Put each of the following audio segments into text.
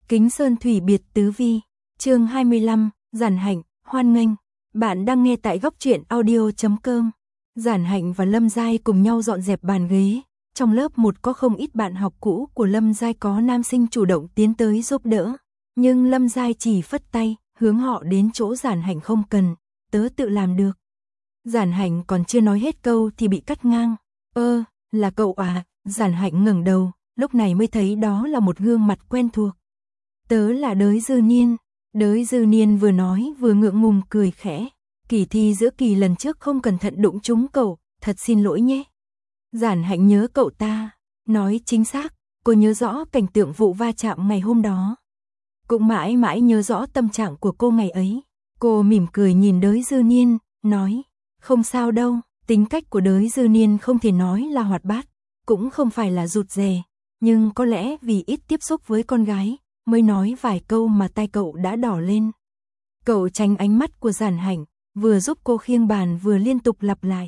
Kính Sơn Thủy Biệt Tứ Vi, chương 25, Giản Hạnh, hoan nghênh. Bạn đang nghe tại góc truyện audio.com. Giản Hạnh và Lâm Giai cùng nhau dọn dẹp bàn ghế. Trong lớp 1 có không ít bạn học cũ của Lâm Giai, có nam sinh chủ động tiến tới giúp đỡ. Nhưng Lâm Giai chỉ phất tay, hướng họ đến chỗ Giản Hạnh, không cần, tớ tự làm được. Giản Hạnh còn chưa nói hết câu thì bị cắt ngang. Là cậu à? Giản Hạnh ngẩng đầu, lúc này mới thấy đó là một gương mặt quen thuộc. Tớ là Đới Dư Niên. Đới Dư Niên vừa nói vừa ngượng ngùng cười khẽ. Kỳ thi giữa kỳ lần trước không cẩn thận đụng trúng cậu, thật xin lỗi nhé. Giản Hạnh nhớ cậu ta. Nói chính xác, cô nhớ rõ cảnh tượng vụ va chạm ngày hôm đó. Cũng mãi mãi nhớ rõ tâm trạng của cô ngày ấy. Cô mỉm cười nhìn Đới Dư Niên, nói, không sao đâu. Tính cách của Đới Dư Niên không thể nói là hoạt bát, cũng không phải là rụt rè, nhưng có lẽ vì ít tiếp xúc với con gái, mới nói vài câu mà tay cậu đã đỏ lên. Cậu tránh ánh mắt của Giản Hạnh, vừa giúp cô khiêng bàn vừa liên tục lặp lại.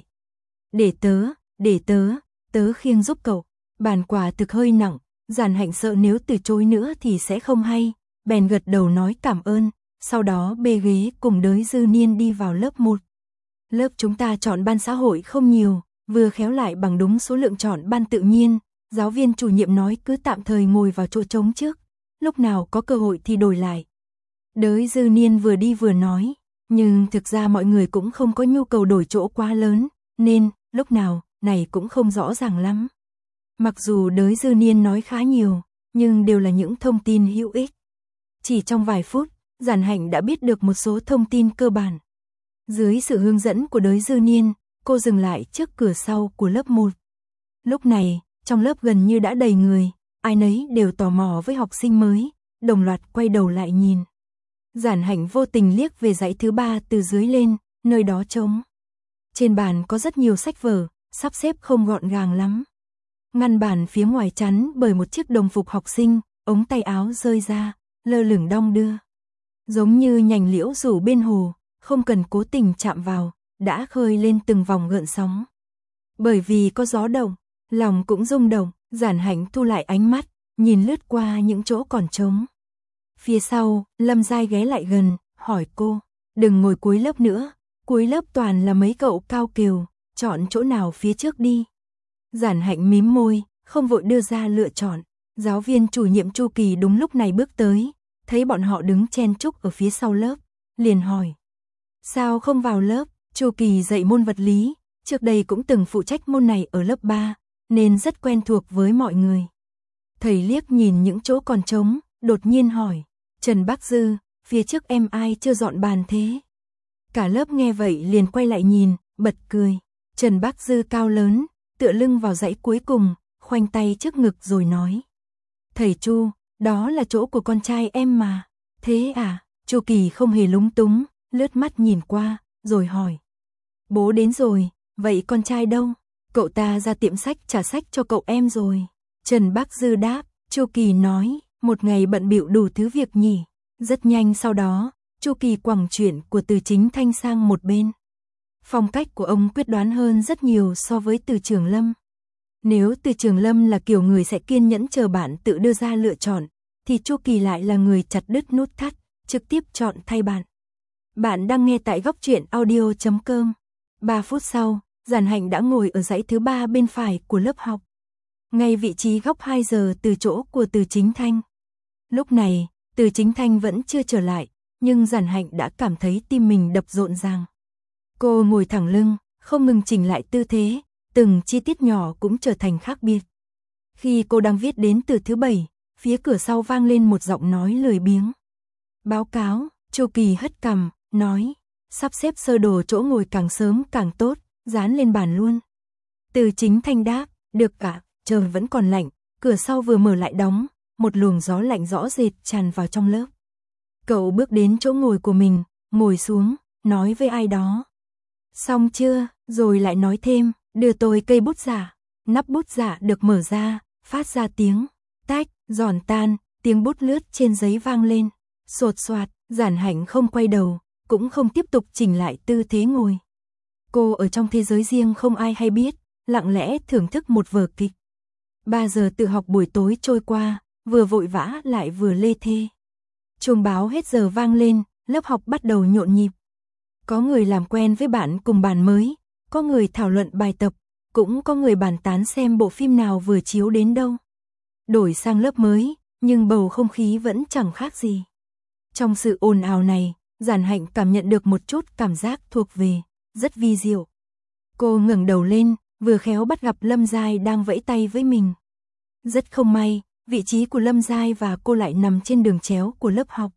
Để tớ khiêng giúp cậu. Bàn quả thực hơi nặng, Giản Hạnh sợ nếu từ chối nữa thì sẽ không hay, bèn gật đầu nói cảm ơn, sau đó bê ghế cùng Đới Dư Niên đi vào lớp 1. Lớp chúng ta chọn ban xã hội không nhiều, vừa khéo lại bằng đúng số lượng chọn ban tự nhiên, giáo viên chủ nhiệm nói cứ tạm thời ngồi vào chỗ trống trước, lúc nào có cơ hội thì đổi lại. Đới Dư Niên vừa đi vừa nói, nhưng thực ra mọi người cũng không có nhu cầu đổi chỗ quá lớn, nên lúc nào này cũng không rõ ràng lắm. Mặc dù Đới Dư Niên nói khá nhiều, nhưng đều là những thông tin hữu ích. Chỉ trong vài phút, Giản Hạnh đã biết được một số thông tin cơ bản. Dưới sự hướng dẫn của Đới Dư Niên, cô dừng lại trước cửa sau của lớp 1. Lúc này, trong lớp gần như đã đầy người, ai nấy đều tò mò với học sinh mới, đồng loạt quay đầu lại nhìn. Giản Hạnh vô tình liếc về dãy thứ 3 từ dưới lên, nơi đó trống. Trên bàn có rất nhiều sách vở, sắp xếp không gọn gàng lắm. Ngăn bàn phía ngoài chắn bởi một chiếc đồng phục học sinh, ống tay áo rơi ra, lơ lửng đong đưa. Giống như nhành liễu rủ bên hồ, không cần cố tình chạm vào, đã khơi lên từng vòng gợn sóng. Bởi vì có gió động, lòng cũng rung động, Giản Hạnh thu lại ánh mắt, nhìn lướt qua những chỗ còn trống. Phía sau, Lâm Giai ghé lại gần, hỏi cô, đừng ngồi cuối lớp nữa, cuối lớp toàn là mấy cậu cao kiều, chọn chỗ nào phía trước đi. Giản Hạnh mím môi, không vội đưa ra lựa chọn. Giáo viên chủ nhiệm Chu Kỳ đúng lúc này bước tới, thấy bọn họ đứng chen chúc ở phía sau lớp, liền hỏi, sao không vào lớp? Chu Kỳ dạy môn vật lý, trước đây cũng từng phụ trách môn này ở lớp 3, nên rất quen thuộc với mọi người. Thầy liếc nhìn những chỗ còn trống, đột nhiên hỏi, Trần Bác Dư, phía trước em ai chưa dọn bàn thế? Cả lớp nghe vậy liền quay lại nhìn, bật cười. Trần Bác Dư cao lớn, tựa lưng vào dãy cuối cùng, khoanh tay trước ngực rồi nói, thầy Chu, đó là chỗ của con trai em mà. Thế à? Chu Kỳ không hề lúng túng, lướt mắt nhìn qua, rồi hỏi, bố đến rồi, vậy con trai đâu? Cậu ta ra tiệm sách trả sách cho cậu em rồi. Trần Bác Dư đáp. Chu Kỳ nói, một ngày bận bịu đủ thứ việc nhỉ. Rất nhanh sau đó, Chu Kỳ quẳng chuyện của Từ Chính Thanh sang một bên. Phong cách của ông quyết đoán hơn rất nhiều so với Từ Trường Lâm. Nếu Từ Trường Lâm là kiểu người sẽ kiên nhẫn chờ bạn tự đưa ra lựa chọn, thì Chu Kỳ lại là người chặt đứt nút thắt, trực tiếp chọn thay bạn. Bạn đang nghe tại góc truyện audio.com. 3 phút sau, Giản Hạnh đã ngồi ở dãy thứ 3 bên phải của lớp học. Ngay vị trí góc 2 giờ từ chỗ của Từ Chính Thanh. Lúc này, Từ Chính Thanh vẫn chưa trở lại, nhưng Giản Hạnh đã cảm thấy tim mình đập rộn ràng. Cô ngồi thẳng lưng, không ngừng chỉnh lại tư thế, từng chi tiết nhỏ cũng trở thành khác biệt. Khi cô đang viết đến từ thứ 7, phía cửa sau vang lên một giọng nói lười biếng. Báo cáo. Chu Kỳ hất cằm, nói, sắp xếp sơ đồ chỗ ngồi càng sớm càng tốt, dán lên bàn luôn. Từ Chính Thanh đáp, được ạ. Trời vẫn còn lạnh, cửa sau vừa mở lại đóng, một luồng gió lạnh rõ rệt tràn vào trong lớp. Cậu bước đến chỗ ngồi của mình, ngồi xuống, nói với ai đó. Xong chưa? Rồi lại nói thêm, đưa tôi cây bút giả. Nắp bút giả được mở ra, phát ra tiếng tách, giòn tan, tiếng bút lướt trên giấy vang lên. Sột soạt, Giản Hạnh không quay đầu, cũng không tiếp tục chỉnh lại tư thế ngồi. Cô ở trong thế giới riêng không ai hay biết, lặng lẽ thưởng thức một vở kịch. 3 giờ tự học buổi tối trôi qua, vừa vội vã lại vừa lê thê. Chuông báo hết giờ vang lên, lớp học bắt đầu nhộn nhịp. Có người làm quen với bạn cùng bàn mới, có người thảo luận bài tập, cũng có người bàn tán xem bộ phim nào vừa chiếu đến đâu. Đổi sang lớp mới, nhưng bầu không khí vẫn chẳng khác gì. Trong sự ồn ào này, Giản Hạnh cảm nhận được một chút cảm giác thuộc về, rất vi diệu. Cô ngẩng đầu lên, vừa khéo bắt gặp Lâm Giai đang vẫy tay với mình. Rất không may, vị trí của Lâm Giai và cô lại nằm trên đường chéo của lớp học.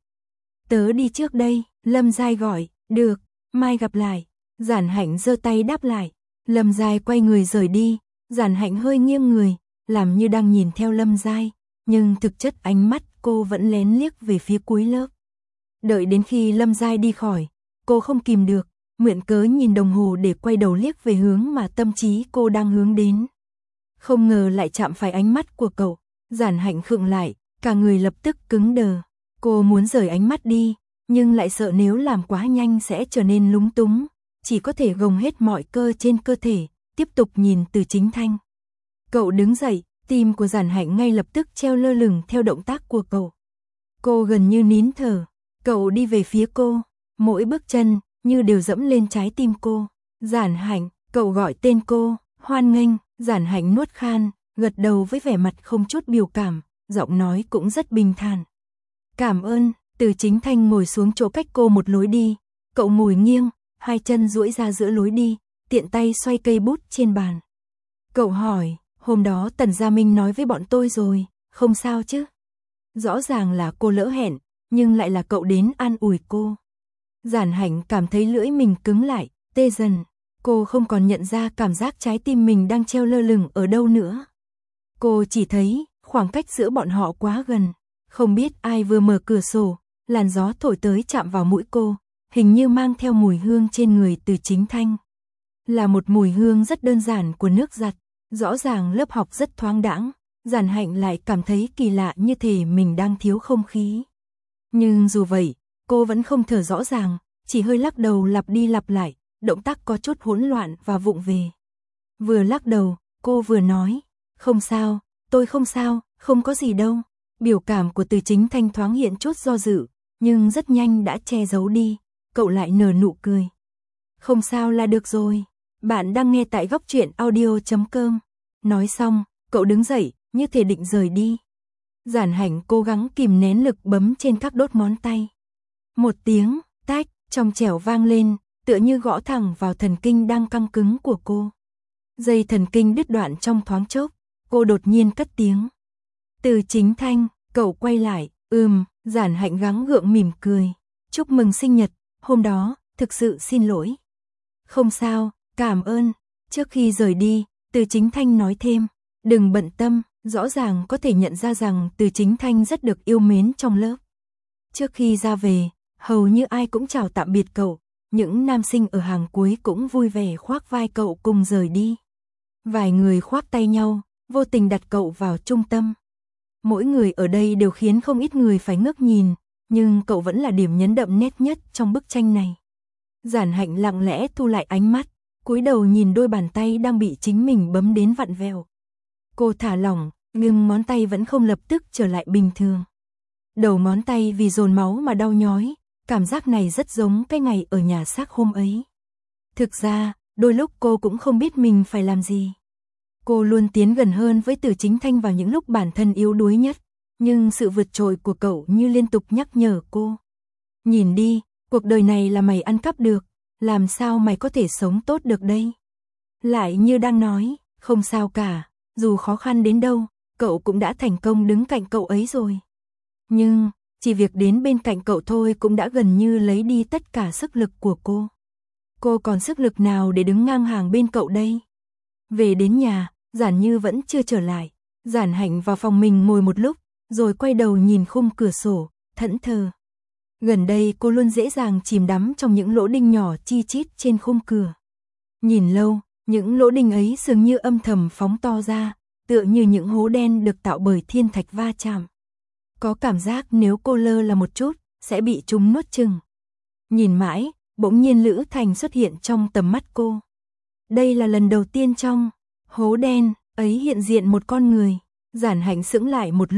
Tớ đi trước đây, Lâm Giai gọi, được, mai gặp lại. Giản Hạnh giơ tay đáp lại. Lâm Giai quay người rời đi, Giản Hạnh hơi nghiêng người, làm như đang nhìn theo Lâm Giai, nhưng thực chất ánh mắt cô vẫn lén liếc về phía cuối lớp. Đợi đến khi Lâm Giai đi khỏi, cô không kìm được, mượn cớ nhìn đồng hồ để quay đầu liếc về hướng mà tâm trí cô đang hướng đến. Không ngờ lại chạm phải ánh mắt của cậu, Giản Hạnh khựng lại, cả người lập tức cứng đờ. Cô muốn rời ánh mắt đi, nhưng lại sợ nếu làm quá nhanh sẽ trở nên lúng túng, chỉ có thể gồng hết mọi cơ trên cơ thể, tiếp tục nhìn Từ Chính Thanh. Cậu đứng dậy, tim của Giản Hạnh ngay lập tức treo lơ lửng theo động tác của cậu. Cô gần như nín thở, cậu đi về phía cô, mỗi bước chân như đều dẫm lên trái tim cô. Giản Hạnh, cậu gọi tên cô, hoan nghênh. Giản Hạnh nuốt khan, gật đầu với vẻ mặt không chút biểu cảm, giọng nói cũng rất bình thản. Cảm ơn. Từ Chính Thanh ngồi xuống chỗ cách cô một lối đi, cậu ngồi nghiêng, hai chân duỗi ra giữa lối đi, tiện tay xoay cây bút trên bàn. Cậu hỏi, hôm đó Tần Gia Minh nói với bọn tôi rồi, không sao chứ? Rõ ràng là cô lỡ hẹn, nhưng lại là cậu đến an ủi cô. Giản Hạnh cảm thấy lưỡi mình cứng lại, tê dần. Cô không còn nhận ra cảm giác trái tim mình đang treo lơ lửng ở đâu nữa. Cô chỉ thấy khoảng cách giữa bọn họ quá gần. Không biết ai vừa mở cửa sổ, làn gió thổi tới chạm vào mũi cô, hình như mang theo mùi hương trên người Từ Chính Thanh. Là một mùi hương rất đơn giản của nước giặt. Rõ ràng lớp học rất thoáng đãng, Giản Hạnh lại cảm thấy kỳ lạ như thể mình đang thiếu không khí. Nhưng dù vậy, cô vẫn không thở rõ ràng, chỉ hơi lắc đầu lặp đi lặp lại, động tác có chút hỗn loạn và vụng về. Vừa lắc đầu, cô vừa nói, không sao, tôi không sao, không có gì đâu. Biểu cảm của Từ Chính Thanh thoáng hiện chút do dự, nhưng rất nhanh đã che giấu đi, cậu lại nở nụ cười. Không sao là được rồi, bạn đang nghe tại Góc Truyện Audio.com. Nói xong, cậu đứng dậy, như thể định rời đi. Giản Hạnh cố gắng kìm nén lực bấm trên các đốt ngón tay. Một tiếng, tách, trong trẻo vang lên, tựa như gõ thẳng vào thần kinh đang căng cứng của cô. Dây thần kinh đứt đoạn trong thoáng chốc, cô đột nhiên cất tiếng. Từ Chính Thanh, cậu quay lại, Giản Hạnh gắng gượng mỉm cười. Chúc mừng sinh nhật, hôm đó, thực sự xin lỗi. Không sao, cảm ơn. Trước khi rời đi, Từ Chính Thanh nói thêm, đừng bận tâm, rõ ràng có thể nhận ra rằng Từ Chính Thanh rất được yêu mến trong lớp. Trước khi ra về, hầu như ai cũng chào tạm biệt cậu, những nam sinh ở hàng cuối cũng vui vẻ khoác vai cậu cùng rời đi. Vài người khoác tay nhau, vô tình đặt cậu vào trung tâm. Mỗi người ở đây đều khiến không ít người phải ngước nhìn, nhưng cậu vẫn là điểm nhấn đậm nét nhất trong bức tranh này. Giản Hạnh lặng lẽ thu lại ánh mắt, cúi đầu nhìn đôi bàn tay đang bị chính mình bấm đến vặn vẹo. Cô thả lỏng, nhưng ngón tay vẫn không lập tức trở lại bình thường. Đầu ngón tay vì dồn máu mà đau nhói, cảm giác này rất giống cái ngày ở nhà xác hôm ấy. Thực ra, đôi lúc cô cũng không biết mình phải làm gì. Cô luôn tiến gần hơn với Từ Chính Thanh vào những lúc bản thân yếu đuối nhất, nhưng sự vượt trội của cậu như liên tục nhắc nhở cô. Nhìn đi, cuộc đời này là mày ăn cắp được, làm sao mày có thể sống tốt được đây? Lại như đang nói, không sao cả, dù khó khăn đến đâu, cậu cũng đã thành công đứng cạnh cậu ấy rồi. Nhưng, chỉ việc đến bên cạnh cậu thôi cũng đã gần như lấy đi tất cả sức lực của cô. Cô còn sức lực nào để đứng ngang hàng bên cậu đây? Về đến nhà, Giản Như vẫn chưa trở lại. Giản Hạnh vào phòng mình ngồi một lúc, rồi quay đầu nhìn khung cửa sổ, thẫn thờ. Gần đây cô luôn dễ dàng chìm đắm trong những lỗ đinh nhỏ chi chít trên khung cửa. Nhìn lâu, những lỗ đinh ấy dường như âm thầm phóng to ra, tựa như những hố đen được tạo bởi thiên thạch va chạm. Có cảm giác nếu cô lơ là một chút, sẽ bị chúng nuốt chửng. Nhìn mãi, bỗng nhiên Lữ Thành xuất hiện trong tầm mắt cô. Đây là lần đầu tiên trong hố đen ấy hiện diện một con người. Giản Hạnh sững lại một lúc,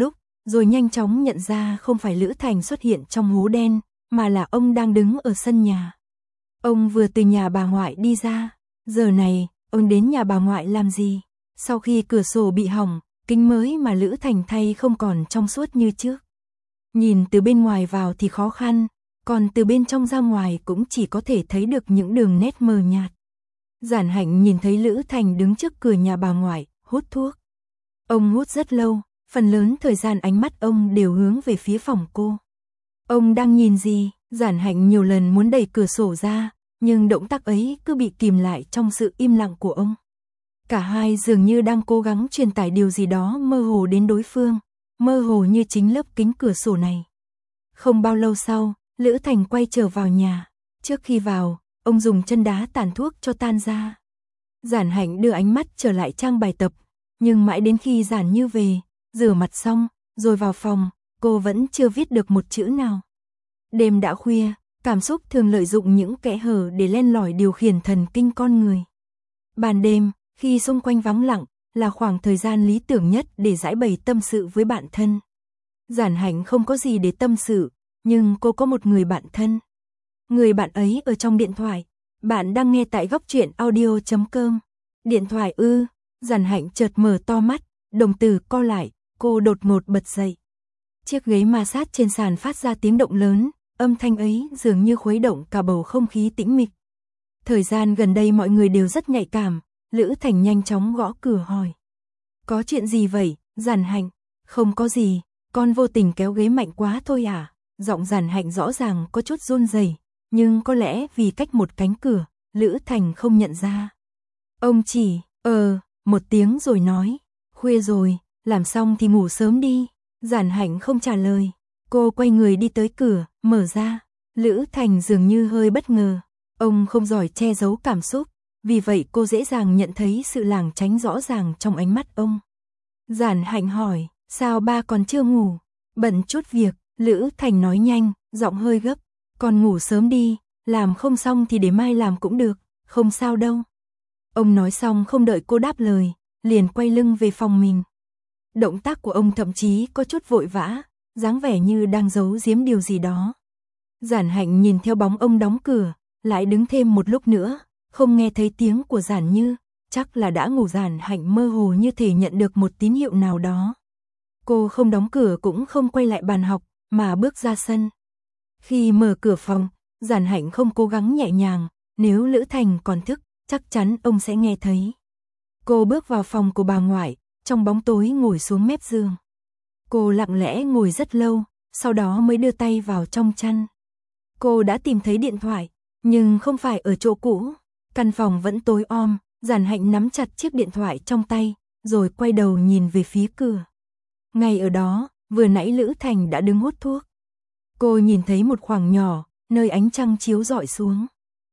rồi nhanh chóng nhận ra không phải Lữ Thành xuất hiện trong hố đen, mà là ông đang đứng ở sân nhà. Ông vừa từ nhà bà ngoại đi ra, giờ này, ông đến nhà bà ngoại làm gì? Sau khi cửa sổ bị hỏng, kính mới mà Lữ Thành thay không còn trong suốt như trước. Nhìn từ bên ngoài vào thì khó khăn, còn từ bên trong ra ngoài cũng chỉ có thể thấy được những đường nét mờ nhạt. Giản Hạnh nhìn thấy Lữ Thành đứng trước cửa nhà bà ngoại, hút thuốc. Ông hút rất lâu, phần lớn thời gian ánh mắt ông đều hướng về phía phòng cô. Ông đang nhìn gì? Giản Hạnh nhiều lần muốn đẩy cửa sổ ra, nhưng động tác ấy cứ bị kìm lại trong sự im lặng của ông. Cả hai dường như đang cố gắng truyền tải điều gì đó mơ hồ đến đối phương, mơ hồ như chính lớp kính cửa sổ này. Không bao lâu sau, Lữ Thành quay trở vào nhà. Trước khi vào, ông dùng chân đá tàn thuốc cho tan ra. Giản Hạnh đưa ánh mắt trở lại trang bài tập, nhưng mãi đến khi Giản Như về, rửa mặt xong, rồi vào phòng, cô vẫn chưa viết được một chữ nào. Đêm đã khuya, cảm xúc thường lợi dụng những kẽ hở để len lỏi điều khiển thần kinh con người. Ban đêm, khi xung quanh vắng lặng, là khoảng thời gian lý tưởng nhất để giải bày tâm sự với bạn thân. Giản Hạnh không có gì để tâm sự, nhưng cô có một người bạn thân. Người bạn ấy ở trong điện thoại. Bạn đang nghe tại Góc Truyện Audio.com. Điện thoại ư? Giản Hạnh chợt mở to mắt, đồng tử co lại, cô đột ngột bật dậy. Chiếc ghế ma sát trên sàn phát ra tiếng động lớn, âm thanh ấy dường như khuấy động cả bầu không khí tĩnh mịch. Thời gian gần đây mọi người đều rất nhạy cảm, Lữ Thành nhanh chóng gõ cửa hỏi. Có chuyện gì vậy, Giản Hạnh? Không có gì, con vô tình kéo ghế mạnh quá thôi à? Giọng Giản Hạnh rõ ràng có chút run rẩy, nhưng có lẽ vì cách một cánh cửa, Lữ Thành không nhận ra. Ông chỉ, một tiếng rồi nói, khuya rồi, làm xong thì ngủ sớm đi. Giản Hạnh không trả lời, cô quay người đi tới cửa, mở ra. Lữ Thành dường như hơi bất ngờ, ông không giỏi che giấu cảm xúc, vì vậy cô dễ dàng nhận thấy sự lảng tránh rõ ràng trong ánh mắt ông. Giản Hạnh hỏi, sao ba còn chưa ngủ? Bận chút việc, Lữ Thành nói nhanh, giọng hơi gấp, con ngủ sớm đi, làm không xong thì để mai làm cũng được, không sao đâu. Ông nói xong không đợi cô đáp lời, liền quay lưng về phòng mình. Động tác của ông thậm chí có chút vội vã, dáng vẻ như đang giấu giếm điều gì đó. Giản Hạnh nhìn theo bóng ông đóng cửa, lại đứng thêm một lúc nữa, không nghe thấy tiếng của Giản Như, chắc là đã ngủ. Giản Hạnh mơ hồ như thể nhận được một tín hiệu nào đó. Cô không đóng cửa cũng không quay lại bàn học, mà bước ra sân. Khi mở cửa phòng, Giản Hạnh không cố gắng nhẹ nhàng, nếu Lữ Thành còn thức, chắc chắn ông sẽ nghe thấy. Cô bước vào phòng của bà ngoại, trong bóng tối ngồi xuống mép giường. Cô lặng lẽ ngồi rất lâu, sau đó mới đưa tay vào trong chăn. Cô đã tìm thấy điện thoại, nhưng không phải ở chỗ cũ. Căn phòng vẫn tối om, Giản Hạnh nắm chặt chiếc điện thoại trong tay, rồi quay đầu nhìn về phía cửa. Ngay ở đó, vừa nãy Lữ Thành đã đứng hút thuốc. Cô nhìn thấy một khoảng nhỏ, nơi ánh trăng chiếu rọi xuống.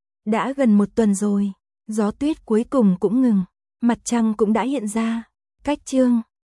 Đã gần 1 tuần rồi, gió tuyết cuối cùng cũng ngừng, mặt trăng cũng đã hiện ra. Cách chương